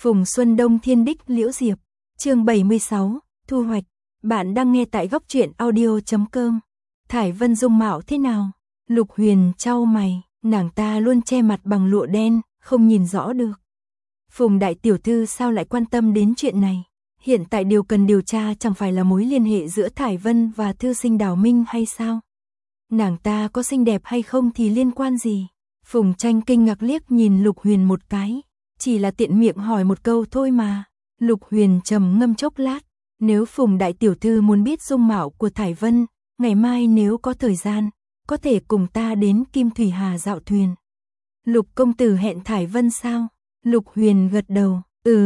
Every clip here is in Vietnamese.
Phùng Xuân Đông Thiên Đích Liễu Diệp, chương 76, thu hoạch. Bạn đang nghe tại góc truyện audio.com. Thải Vân dung mạo thế nào? Lục Huyền chau mày, nàng ta luôn che mặt bằng lụa đen, không nhìn rõ được. Phùng đại tiểu thư sao lại quan tâm đến chuyện này? Hiện tại điều cần điều tra chẳng phải là mối liên hệ giữa Thải Vân và thư sinh Đào Minh hay sao? Nàng ta có xinh đẹp hay không thì liên quan gì? Phùng Tranh kinh ngạc liếc nhìn Lục Huyền một cái, chỉ là tiện miệng hỏi một câu thôi mà. Lục Huyền trầm ngâm chốc lát, nếu Phùng đại tiểu thư muốn biết dung mạo của Thải Vân, ngày mai nếu có thời gian, có thể cùng ta đến Kim Thủy Hà dạo thuyền. Lục công tử hẹn Thải Vân sao? Lục Huyền gật đầu,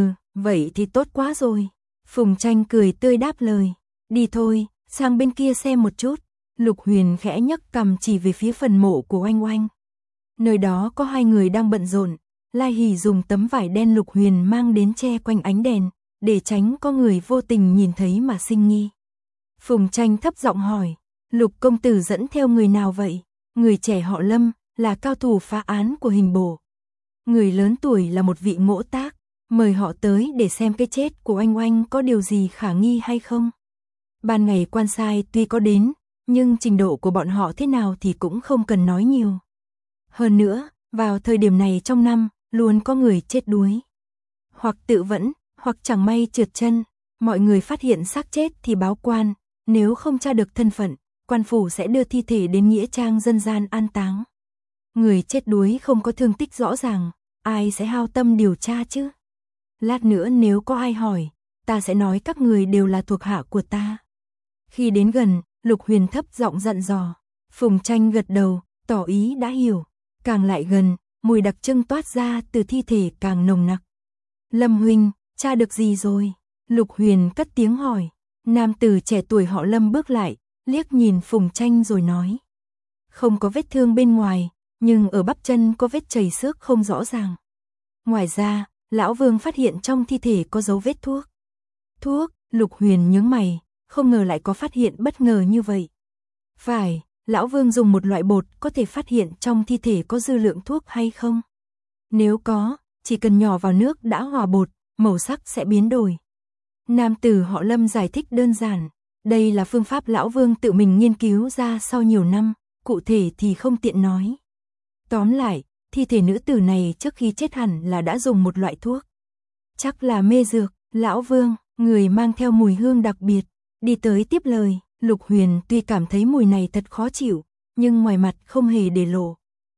vậy thì tốt quá rồi. Phùng Tranh cười tươi đáp lời, đi thôi, sang bên kia xem một chút. Lục Huyền khẽ nhấc cằm chỉ về phía phần mộ của Oanh Oanh. Nơi đó có hai người đang bận rộn. Lai Hỷ dùng tấm vải đen Lục Huyền mang đến che quanh ánh đèn, để tránh có người vô tình nhìn thấy mà sinh nghi. Phùng Tranh thấp giọng hỏi, Lục công tử dẫn theo người nào vậy? Người trẻ họ Lâm, là cao thủ phá án của hình bộ. Người lớn tuổi là một vị ngỗ tác, mời họ tới để xem cái chết của Oanh Oanh có điều gì khả nghi hay không. Ban ngày quan sai tuy có đến, nhưng trình độ của bọn họ thế nào thì cũng không cần nói nhiều. Hơn nữa, vào thời điểm này trong năm, luôn có người chết đuối. Hoặc tự vẫn, hoặc chẳng may trượt chân, mọi người phát hiện xác chết thì báo quan, nếu không tra được thân phận, quan phủ sẽ đưa thi thể đến nghĩa trang dân gian an táng. Người chết đuối không có thương tích rõ ràng, ai sẽ hao tâm điều tra chứ? Lát nữa nếu có ai hỏi, ta sẽ nói các người đều là thuộc hạ của ta. Khi đến gần, Lục Huyền thấp giọng dặn dò. Phùng Tranh gật đầu, tỏ ý đã hiểu. Càng lại gần, mùi đặc trưng toát ra từ thi thể càng nồng nặc. Lâm huynh, tra được gì rồi? Lục Huyền cất tiếng hỏi. Nam tử trẻ tuổi họ Lâm bước lại, liếc nhìn Phùng Tranh rồi nói. Không có vết thương bên ngoài, nhưng ở bắp chân có vết chảy xước không rõ ràng. Ngoài ra, lão Vương phát hiện trong thi thể có dấu vết thuốc. Thuốc? Lục Huyền nhướng mày, không ngờ lại có phát hiện bất ngờ như vậy. Phải, lão Vương dùng một loại bột có thể phát hiện trong thi thể có dư lượng thuốc hay không? Nếu có, chỉ cần nhỏ vào nước đã hòa bột, màu sắc sẽ biến đổi. Nam tử họ Lâm giải thích đơn giản, đây là phương pháp lão Vương tự mình nghiên cứu ra sau nhiều năm, cụ thể thì không tiện nói. Tóm lại, thi thể nữ tử này trước khi chết hẳn là đã dùng một loại thuốc. Chắc là mê dược. Lão Vương, người mang theo mùi hương đặc biệt, đi tới tiếp lời. Lục Huyền tuy cảm thấy mùi này thật khó chịu, nhưng ngoài mặt không hề để lộ.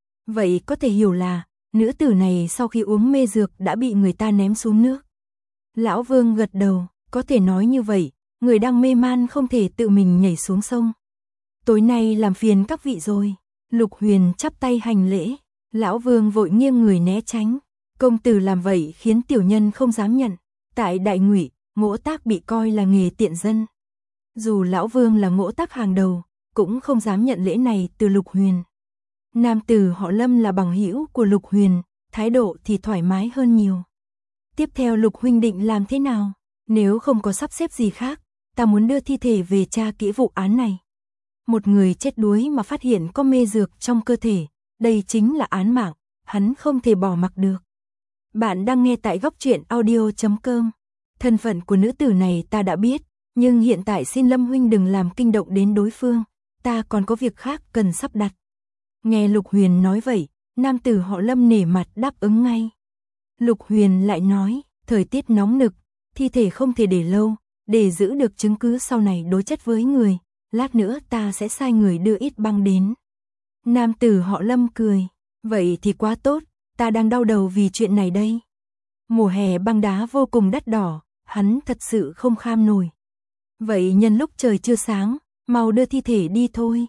Vậy có thể hiểu là, nữ tử này sau khi uống mê dược đã bị người ta ném xuống nước. Lão Vương gật đầu, có thể nói như vậy, người đang mê man không thể tự mình nhảy xuống sông. Tối nay làm phiền các vị rồi. Lục Huyền chắp tay hành lễ. Lão Vương vội nghiêng người né tránh. Công tử làm vậy khiến tiểu nhân không dám nhận. Tại Đại Ngụy, ngỗ tác bị coi là nghề tiện dân. Dù lão Vương là ngỗ tác hàng đầu, cũng không dám nhận lễ này từ Lục Huyền. Nam tử họ Lâm là bằng hữu của Lục Huyền, thái độ thì thoải mái hơn nhiều. Tiếp theo Lục huynh định làm thế nào? Nếu không có sắp xếp gì khác, ta muốn đưa thi thể về tra kỹ vụ án này. Một người chết đuối mà phát hiện có mê dược trong cơ thể, đây chính là án mạng, hắn không thể bỏ mặc được. Bạn đang nghe tại góc truyện audio.com. Thân phận của nữ tử này ta đã biết, nhưng hiện tại xin Lâm huynh đừng làm kinh động đến đối phương, ta còn có việc khác cần sắp đặt. Nghe Lục Huyền nói vậy, nam tử họ Lâm nể mặt đáp ứng ngay. Lục Huyền lại nói, thời tiết nóng nực, thi thể không thể để lâu, để giữ được chứng cứ sau này đối chất với người, lát nữa ta sẽ sai người đưa ít băng đến. Nam tử họ Lâm cười, vậy thì quá tốt, ta đang đau đầu vì chuyện này đây. Mùa hè băng đá vô cùng đắt đỏ, hắn thật sự không kham nổi. Vậy nhân lúc trời chưa sáng, mau đưa thi thể đi thôi.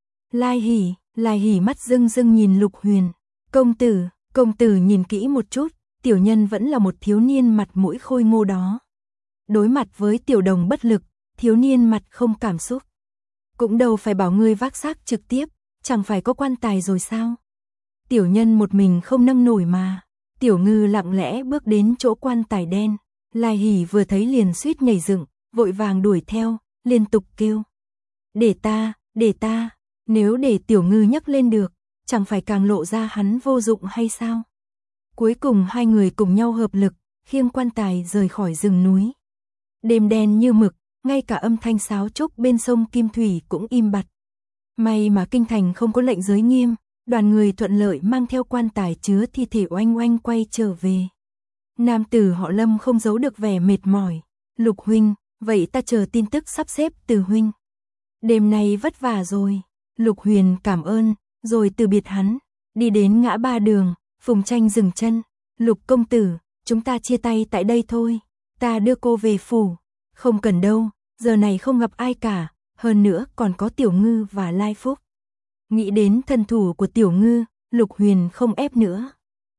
Lai Hỷ mắt rưng rưng nhìn Lục Huyền. Công tử nhìn kỹ một chút, tiểu nhân vẫn là một thiếu niên mặt mũi khôi ngô đó. Đối mặt với tiểu đồng bất lực, thiếu niên mặt không cảm xúc. Cũng đâu phải bảo ngươi vác xác trực tiếp, chẳng phải có quan tài rồi sao? Tiểu nhân một mình không nâng nổi mà. Tiểu ngư lặng lẽ bước đến chỗ quan tài đen. Lai Hỷ vừa thấy liền suýt nhảy dựng, vội vàng đuổi theo, liên tục kêu. Để ta, nếu để tiểu ngư nhấc lên được, chẳng phải càng lộ ra hắn vô dụng hay sao? Cuối cùng hai người cùng nhau hợp lực, khiêng quan tài rời khỏi rừng núi. Đêm đen như mực, ngay cả âm thanh sáo trúc bên sông Kim Thủy cũng im bặt. May mà kinh thành không có lệnh giới nghiêm, đoàn người thuận lợi mang theo quan tài chứa thi thể oanh oanh quay trở về. Nam tử họ Lâm không giấu được vẻ mệt mỏi. Lục huynh, vậy ta chờ tin tức sắp xếp từ huynh. Đêm nay vất vả rồi. Lục Huyền cảm ơn, rồi từ biệt hắn. Đi đến ngã ba đường, Phùng Tranh dừng chân. Lục công tử, chúng ta chia tay tại đây thôi. Ta đưa cô về phủ. Không cần đâu, giờ này không gặp ai cả. Hơn nữa còn có Tiểu Ngư và Lai Phúc. Nghĩ đến thân thủ của Tiểu Ngư, Lục Huyền không ép nữa.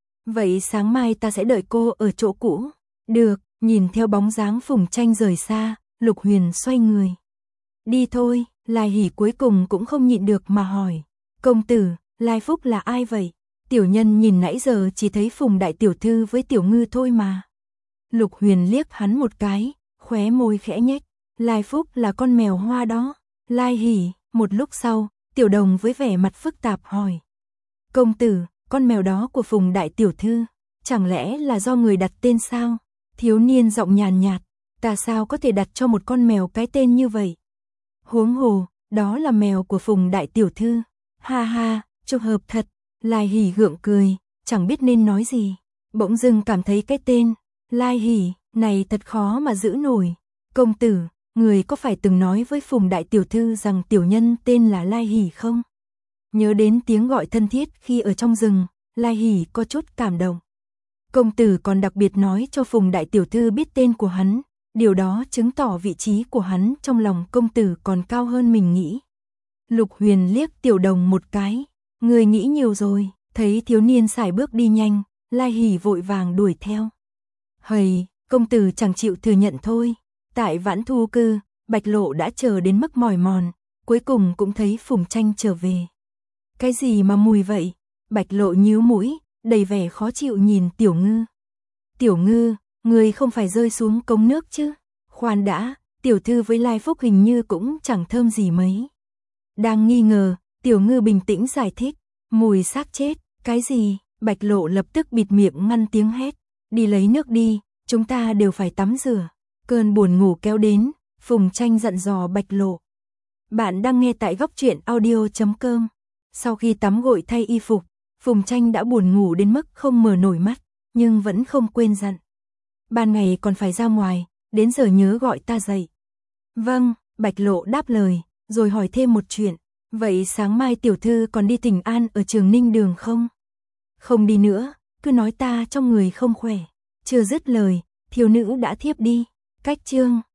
Vậy sáng mai ta sẽ đợi cô ở chỗ cũ. Được, nhìn theo bóng dáng Phùng Tranh rời xa, Lục Huyền xoay người. Đi thôi, Lai Hỷ cuối cùng cũng không nhịn được mà hỏi. Công tử, Lai Phúc là ai vậy? Tiểu nhân nhìn nãy giờ chỉ thấy Phùng đại tiểu thư với Tiểu Ngư thôi mà. Lục Huyền liếc hắn một cái, khóe môi khẽ nhếch. Lai Phúc là con mèo hoa đó. Lai Hỷ, một lúc sau, Tiểu Đồng với vẻ mặt phức tạp hỏi. Công tử, con mèo đó của Phùng đại tiểu thư, chẳng lẽ là do người đặt tên sao? Thiếu niên giọng nhàn nhạt, ta sao có thể đặt cho một con mèo cái tên như vậy? Huống hồ, đó là mèo của Phùng đại tiểu thư. Ha ha, trùng hợp thật. Lai Hỷ gượng cười, chẳng biết nên nói gì. Bỗng dưng cảm thấy cái tên Lai Hỷ này thật khó mà giữ nổi. Công tử, người có phải từng nói với Phùng đại tiểu thư rằng tiểu nhân tên là Lai Hỷ không? Nhớ đến tiếng gọi thân thiết khi ở trong rừng, Lai Hỷ có chút cảm động. Công tử còn đặc biệt nói cho Phùng đại tiểu thư biết tên của hắn, điều đó chứng tỏ vị trí của hắn trong lòng công tử còn cao hơn mình nghĩ. Lục Huyền liếc Tiểu Đồng một cái, người nghĩ nhiều rồi. Thấy thiếu niên sải bước đi nhanh, Lai Hỷ vội vàng đuổi theo. Hầy, công tử chẳng chịu thừa nhận thôi. Tại Vãn Thu Cư, Bạch Lộ đã chờ đến mức mỏi mòn, cuối cùng cũng thấy Phùng Tranh trở về. Cái gì mà mùi vậy? Bạch Lộ nhíu mũi, đầy vẻ khó chịu nhìn Tiểu Ngư. Tiểu Ngư, người không phải rơi xuống cống nước chứ? Khoan đã, tiểu thư với Lai Phúc hình như cũng chẳng thơm gì mấy. Đang nghi ngờ, Tiểu Ngư bình tĩnh giải thích. Mùi xác chết, cái gì? Bạch Lộ lập tức bịt miệng ngăn tiếng hét. Đi lấy nước đi, chúng ta đều phải tắm rửa. Cơn buồn ngủ kéo đến, Phùng Tranh dặn dò Bạch Lộ. Bạn đang nghe tại góc truyện audio.com. Sau khi tắm gội thay y phục, Phùng Tranh đã buồn ngủ đến mức không mở nổi mắt, nhưng vẫn không quên dặn. Ban ngày còn phải ra ngoài, đến giờ nhớ gọi ta dậy. Vâng, Bạch Lộ đáp lời, rồi hỏi thêm một chuyện. Vậy sáng mai tiểu thư còn đi thỉnh an ở Trường Ninh Đường không? Không đi nữa, cứ nói ta trong người không khỏe. Chưa dứt lời, thiếu nữ đã thiếp đi. Cách chương